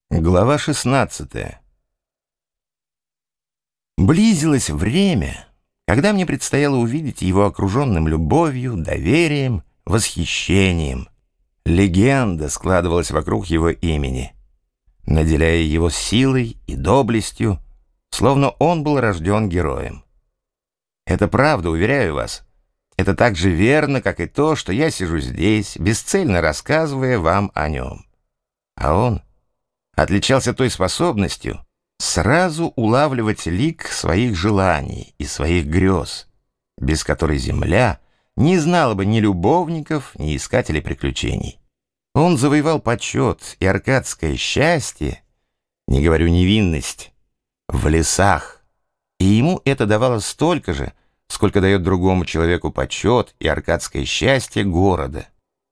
Глава 16. Близилось время, когда мне предстояло увидеть его окруженным любовью, доверием, восхищением. Легенда складывалась вокруг его имени, наделяя его силой и доблестью, словно он был рожден героем. Это правда, уверяю вас. Это так же верно, как и то, что я сижу здесь, бесцельно рассказывая вам о нем. А он отличался той способностью сразу улавливать лик своих желаний и своих грез, без которой земля не знала бы ни любовников, ни искателей приключений. Он завоевал почет и аркадское счастье, не говорю невинность, в лесах, и ему это давало столько же, сколько дает другому человеку почет и аркадское счастье города.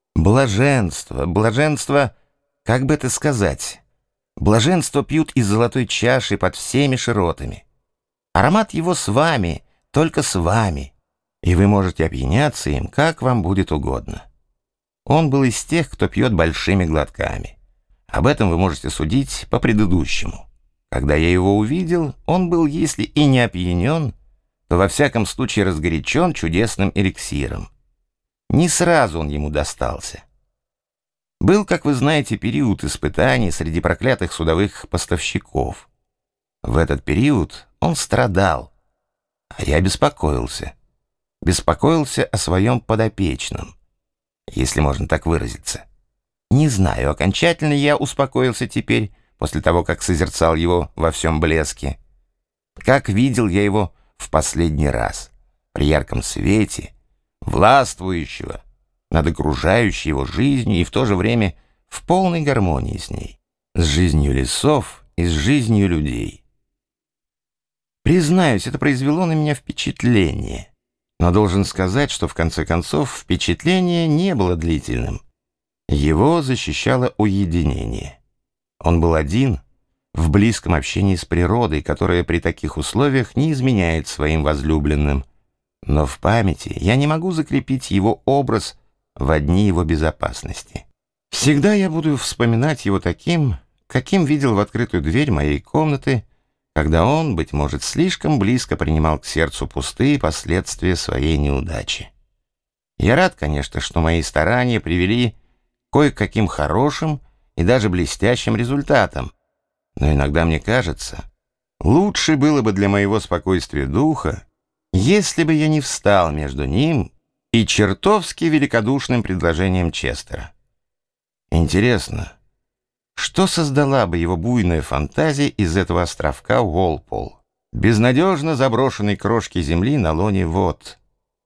Блаженство, как бы это сказать? Блаженство пьют из золотой чаши под всеми широтами. Аромат его с вами, только с вами, и вы можете опьяняться им, как вам будет угодно. Он был из тех, кто пьет большими глотками. Об этом вы можете судить по предыдущему. Когда я его увидел, он был, если и не опьянен, то во всяком случае разгорячен чудесным эликсиром. Не сразу он ему достался. Был, как вы знаете, период испытаний среди проклятых судовых поставщиков. В этот период он страдал, а я беспокоился. Беспокоился о своем подопечном, если можно так выразиться. Не знаю, окончательно я успокоился теперь, после того, как созерцал его во всем блеске. Как видел я его в последний раз, при ярком свете, властвующего над окружающей его жизнью и в то же время в полной гармонии с ней, с жизнью лесов и с жизнью людей. Признаюсь, это произвело на меня впечатление, но должен сказать, что в конце концов впечатление не было длительным. Его защищало уединение. Он был один, в близком общении с природой, которая при таких условиях не изменяет своим возлюбленным. Но в памяти я не могу закрепить его образ в дни его безопасности. Всегда я буду вспоминать его таким, каким видел в открытую дверь моей комнаты, когда он, быть может, слишком близко принимал к сердцу пустые последствия своей неудачи. Я рад, конечно, что мои старания привели кое-каким хорошим и даже блестящим результатам, но иногда мне кажется, лучше было бы для моего спокойствия духа, если бы я не встал между ним и чертовски великодушным предложением Честера. Интересно, что создала бы его буйная фантазия из этого островка Уолпол, безнадежно заброшенной крошки земли на лоне вод?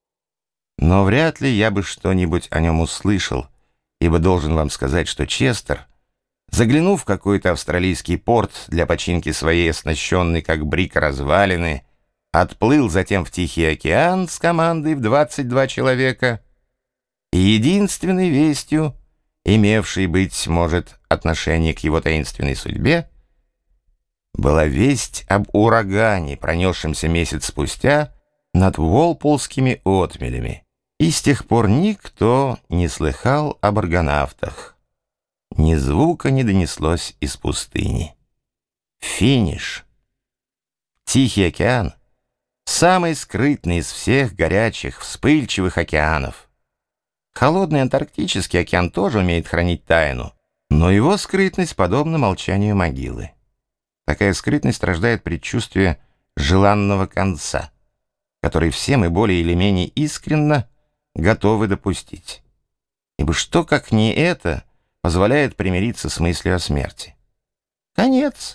Но вряд ли я бы что-нибудь о нем услышал, ибо должен вам сказать, что Честер, заглянув в какой-то австралийский порт для починки своей оснащенной как брик развалины, отплыл затем в Тихий океан с командой в 22 человека, и единственной вестью, имевшей, быть может, отношение к его таинственной судьбе, была весть об урагане, пронесшемся месяц спустя над Уолполскими отмелями, и с тех пор никто не слыхал об аргонавтах. Ни звука не донеслось из пустыни. Финиш. Тихий океан — самый скрытный из всех горячих, вспыльчивых океанов. Холодный Антарктический океан тоже умеет хранить тайну, но его скрытность подобна молчанию могилы. Такая скрытность рождает предчувствие желанного конца, который все мы более или менее искренно готовы допустить. Ибо что, как не это, позволяет примириться с мыслью о смерти? Конец.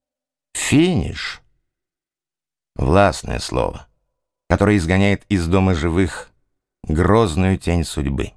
Финиш. Властное слово, которое изгоняет из дома живых грозную тень судьбы.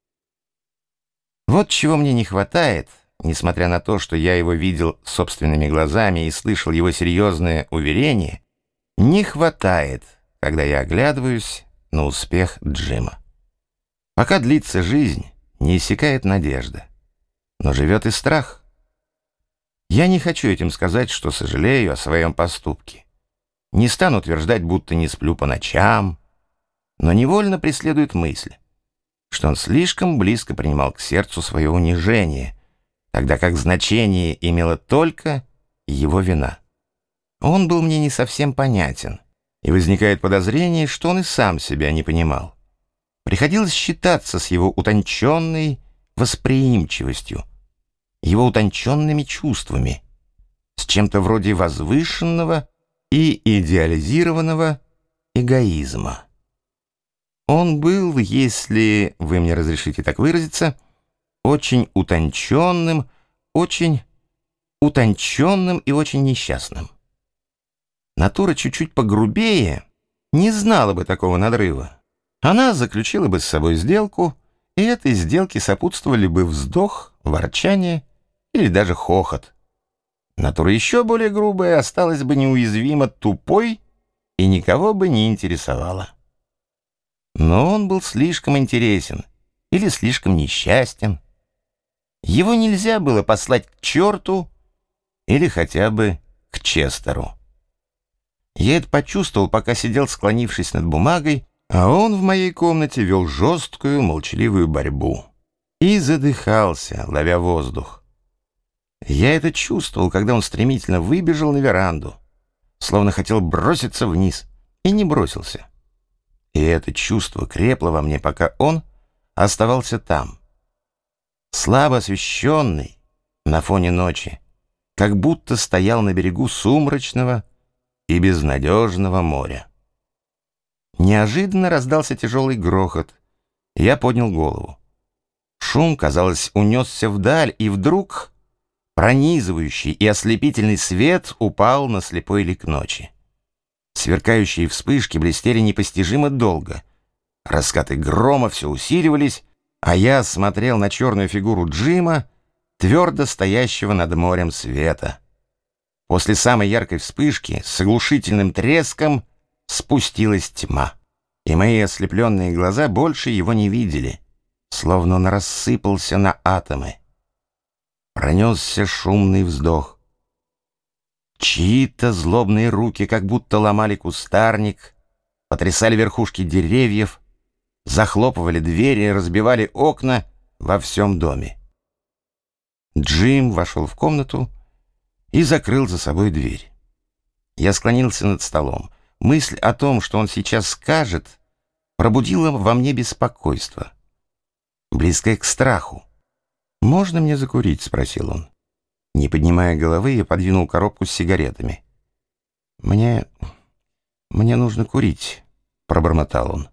Вот чего мне не хватает, несмотря на то, что я его видел собственными глазами и слышал его серьезное уверение, не хватает, когда я оглядываюсь на успех Джима. Пока длится жизнь, не иссякает надежда, но живет и страх. Я не хочу этим сказать, что сожалею о своем поступке. Не стану утверждать, будто не сплю по ночам, но невольно преследует мысль, что он слишком близко принимал к сердцу свое унижение, тогда как значение имела только его вина. Он был мне не совсем понятен, и возникает подозрение, что он и сам себя не понимал. Приходилось считаться с его утонченной восприимчивостью, его утонченными чувствами, с чем-то вроде возвышенного и идеализированного эгоизма. Он был, если вы мне разрешите так выразиться, очень утонченным и очень несчастным. Натура чуть-чуть погрубее не знала бы такого надрыва. Она заключила бы с собой сделку, и этой сделке сопутствовали бы вздох, ворчание или даже хохот. Натура еще более грубая осталась бы неуязвимо тупой и никого бы не интересовала. Но он был слишком интересен или слишком несчастен. Его нельзя было послать к черту или хотя бы к Честеру. Я это почувствовал, пока сидел, склонившись над бумагой, а он в моей комнате вел жесткую, молчаливую борьбу и задыхался, ловя воздух. Я это чувствовал, когда он стремительно выбежал на веранду, словно хотел броситься вниз, и не бросился. И это чувство крепло во мне, пока он оставался там, слабо освещенный на фоне ночи, как будто стоял на берегу сумрачного и безнадежного моря. Неожиданно раздался тяжелый грохот. Я поднял голову. Шум, казалось, унесся вдаль, и вдруг пронизывающий и ослепительный свет упал на слепой лик ночи. Сверкающие вспышки блестели непостижимо долго. Раскаты грома все усиливались, а я смотрел на черную фигуру Джима, твердо стоящего над морем света. После самой яркой вспышки с оглушительным треском спустилась тьма, и мои ослепленные глаза больше его не видели, словно он рассыпался на атомы. Пронесся шумный вздох. Чьи-то злобные руки как будто ломали кустарник, потрясали верхушки деревьев, захлопывали двери, разбивали окна во всем доме. Джим вошел в комнату и закрыл за собой дверь. Я склонился над столом. Мысль о том, что он сейчас скажет, пробудила во мне беспокойство, близкое к страху. «Можно мне закурить?» — спросил он. Не поднимая головы, я подвинул коробку с сигаретами. «Мне нужно курить», — пробормотал он.